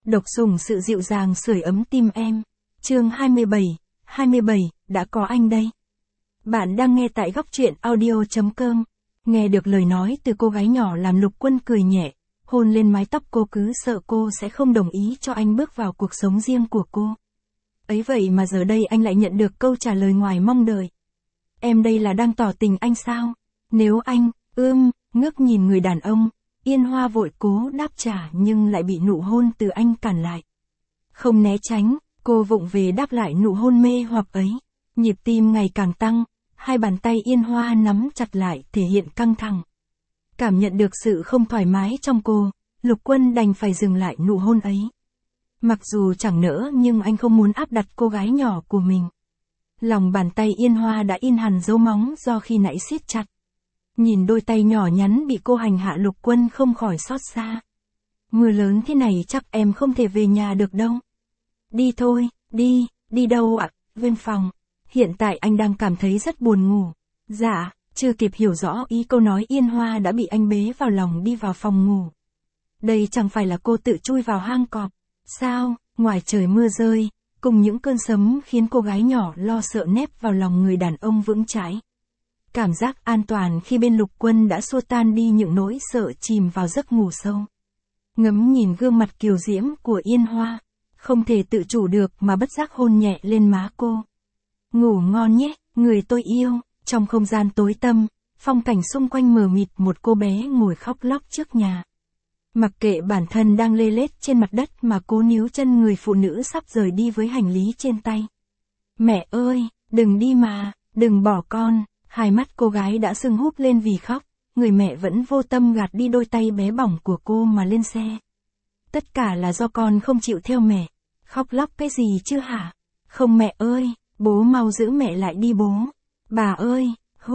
Độc sủng sự dịu dàng sưởi ấm tim em. Chương 27, đã có anh đây. Bạn đang nghe tại góc truyện audio.com. Nghe được lời nói từ cô gái nhỏ làm Lục Quân cười nhẹ, hôn lên mái tóc cô, cứ sợ cô sẽ không đồng ý cho anh bước vào cuộc sống riêng của cô. Ấy vậy mà giờ đây anh lại nhận được câu trả lời ngoài mong đợi. Em đây là đang tỏ tình anh sao? Nếu anh, ngước nhìn người đàn ông, Yên Hoa vội cố đáp trả nhưng lại bị nụ hôn từ anh cản lại. Không né tránh, cô vụng về đáp lại nụ hôn mê hoặc ấy. Nhịp tim ngày càng tăng, hai bàn tay Yên Hoa nắm chặt lại thể hiện căng thẳng. Cảm nhận được sự không thoải mái trong cô, Lục Quân đành phải dừng lại nụ hôn ấy. Mặc dù chẳng nỡ nhưng anh không muốn áp đặt cô gái nhỏ của mình. Lòng bàn tay Yên Hoa đã in hẳn dấu móng do khi nãy siết chặt. Nhìn đôi tay nhỏ nhắn bị cô hành hạ, Lục Quân không khỏi xót xa. Mưa lớn thế này chắc em không thể về nhà được đâu. Đi thôi, đi đâu ạ? Bên phòng. Hiện tại anh đang cảm thấy rất buồn ngủ. Dạ, chưa kịp hiểu rõ ý câu nói Yên Hoa đã bị anh bế vào lòng đi vào phòng ngủ. Đây chẳng phải là cô tự chui vào hang cọp. Sao, ngoài trời mưa rơi, cùng những cơn sấm khiến cô gái nhỏ lo sợ nép vào lòng người đàn ông vững chãi. Cảm giác an toàn khi bên Lục Quân đã xua tan đi những nỗi sợ, chìm vào giấc ngủ sâu. Ngắm nhìn gương mặt kiều diễm của Yên Hoa, không thể tự chủ được mà bất giác hôn nhẹ lên má cô. Ngủ ngon nhé, người tôi yêu. Trong không gian tối tăm, phong cảnh xung quanh mờ mịt, một cô bé ngồi khóc lóc trước nhà. Mặc kệ bản thân đang lê lết trên mặt đất mà cố níu chân người phụ nữ sắp rời đi với hành lý trên tay. Mẹ ơi, đừng đi mà, đừng bỏ con. Hai mắt cô gái đã sưng húp lên vì khóc, người mẹ vẫn vô tâm gạt đi đôi tay bé bỏng của cô mà lên xe. Tất cả là do con không chịu theo mẹ. Khóc lóc cái gì chứ hả? Không mẹ ơi, bố mau giữ mẹ lại đi bố. Bà ơi,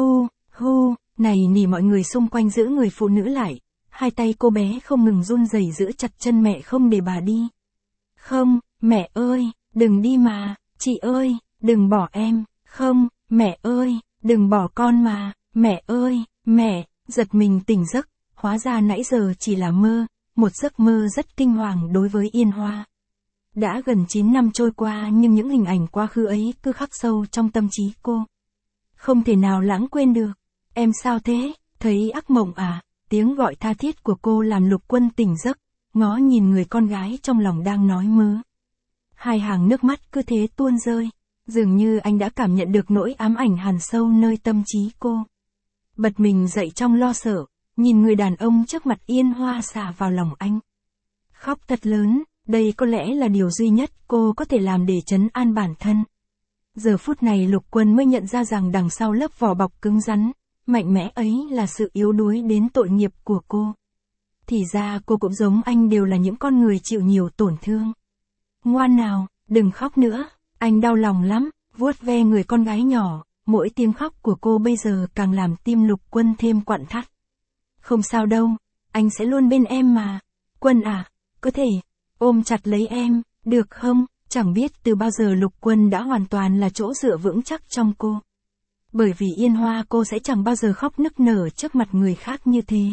này nỉ mọi người xung quanh giữ người phụ nữ lại. Hai tay cô bé không ngừng run rẩy giữ chặt chân mẹ không để bà đi. Không, mẹ ơi, đừng đi mà, chị ơi, đừng bỏ em. Không, mẹ ơi, đừng bỏ con mà, mẹ ơi, mẹ. Giật mình tỉnh giấc, hóa ra nãy giờ chỉ là mơ, một giấc mơ rất kinh hoàng đối với Yên Hoa. Đã gần 9 năm trôi qua nhưng những hình ảnh quá khứ ấy cứ khắc sâu trong tâm trí cô. Không thể nào lãng quên được. Em sao thế, thấy ác mộng à? Tiếng gọi tha thiết của cô làm Lục Quân tỉnh giấc, ngó nhìn người con gái trong lòng đang nói mớ. Hai hàng nước mắt cứ thế tuôn rơi, dường như anh đã cảm nhận được nỗi ám ảnh hằn sâu nơi tâm trí cô. Bật mình dậy trong lo sợ, nhìn người đàn ông trước mặt Yên Hoa xả vào lòng anh. Khóc thật lớn, đây có lẽ là điều duy nhất cô có thể làm để trấn an bản thân. Giờ phút này Lục Quân mới nhận ra rằng đằng sau lớp vỏ bọc cứng rắn, mạnh mẽ ấy là sự yếu đuối đến tội nghiệp của cô. Thì ra cô cũng giống anh, đều là những con người chịu nhiều tổn thương. Ngoan nào, đừng khóc nữa, anh đau lòng lắm, vuốt ve người con gái nhỏ, mỗi tiếng khóc của cô bây giờ càng làm tim Lục Quân thêm quặn thắt. Không sao đâu, anh sẽ luôn bên em mà. Quân à, có thể ôm chặt lấy em, được không? Chẳng biết từ bao giờ Lục Quân đã hoàn toàn là chỗ dựa vững chắc trong cô. Bởi vì Yên Hoa cô sẽ chẳng bao giờ khóc nức nở trước mặt người khác như thế.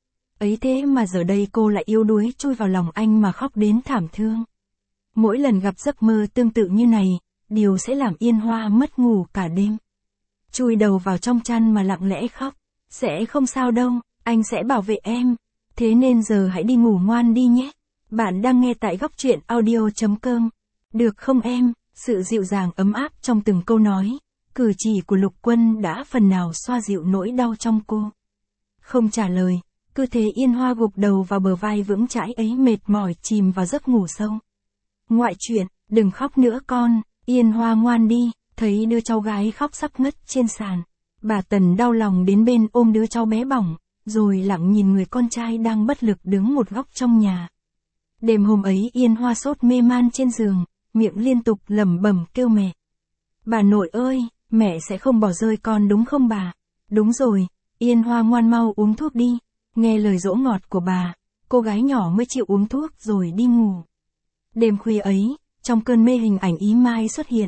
Ấy thế mà giờ đây cô lại yếu đuối chui vào lòng anh mà khóc đến thảm thương. Mỗi lần gặp giấc mơ tương tự như này, điều sẽ làm Yên Hoa mất ngủ cả đêm. Chui đầu vào trong chăn mà lặng lẽ khóc. Sẽ không sao đâu, anh sẽ bảo vệ em. Thế nên giờ hãy đi ngủ ngoan đi nhé. Bạn đang nghe tại góc truyện audio.com. Được không em? Sự dịu dàng ấm áp trong từng câu nói, cử chỉ của Lục Quân đã phần nào xoa dịu nỗi đau trong cô. Không trả lời, cứ thế Yên Hoa gục đầu vào bờ vai vững chãi ấy, mệt mỏi chìm vào giấc ngủ sâu. Ngoại chuyện, đừng khóc nữa con, Yên Hoa ngoan đi. Thấy đứa cháu gái khóc sắp ngất trên sàn, bà Tần đau lòng đến bên ôm đứa cháu bé bỏng, rồi lặng nhìn người con trai đang bất lực đứng một góc trong nhà. Đêm hôm ấy Yên Hoa sốt mê man trên giường, miệng liên tục lẩm bẩm kêu mẹ. Bà nội ơi, mẹ sẽ không bỏ rơi con đúng không bà? Đúng rồi, Yên Hoa ngoan mau uống thuốc đi. Nghe lời dỗ ngọt của bà, cô gái nhỏ mới chịu uống thuốc rồi đi ngủ. Đêm khuya ấy, trong cơn mê hình ảnh Ý Mai xuất hiện.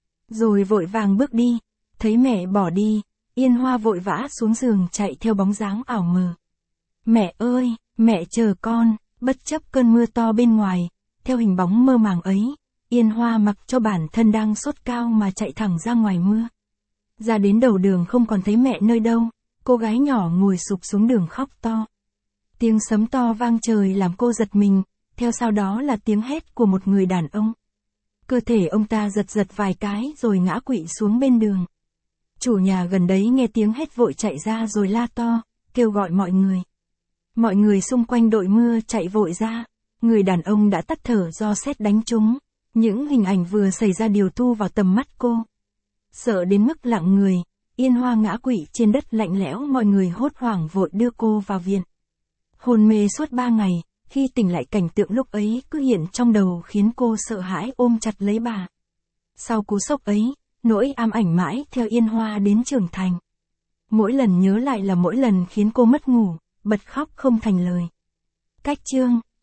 Rồi vội vàng bước đi, thấy mẹ bỏ đi, Yên Hoa vội vã xuống giường chạy theo bóng dáng ảo mờ. Mẹ ơi, mẹ chờ con. Bất chấp cơn mưa to bên ngoài, theo hình bóng mơ màng ấy, Yên Hoa mặc cho bản thân đang sốt cao mà chạy thẳng ra ngoài mưa. Ra đến đầu đường không còn thấy mẹ nơi đâu, cô gái nhỏ ngồi sụp xuống đường khóc to. Tiếng sấm to vang trời làm cô giật mình, theo sau đó là tiếng hét của một người đàn ông. Cơ thể ông ta giật giật vài cái rồi ngã quỵ xuống bên đường. Chủ nhà gần đấy nghe tiếng hét vội chạy ra rồi la to, kêu gọi mọi người. Mọi người xung quanh đội mưa chạy vội ra, người đàn ông đã tắt thở do sét đánh trúng. Những hình ảnh vừa xảy ra đều thu vào tầm mắt cô. Sợ đến mức lặng người, Yên Hoa ngã quỵ trên đất lạnh lẽo, mọi người hốt hoảng vội đưa cô vào viện. Hôn mê suốt 3 ngày, khi tỉnh lại cảnh tượng lúc ấy cứ hiện trong đầu khiến cô sợ hãi ôm chặt lấy bà. Sau cú sốc ấy, nỗi ám ảnh mãi theo Yên Hoa đến trưởng thành. Mỗi lần nhớ lại là mỗi lần khiến cô mất ngủ, bật khóc không thành lời. Cách chương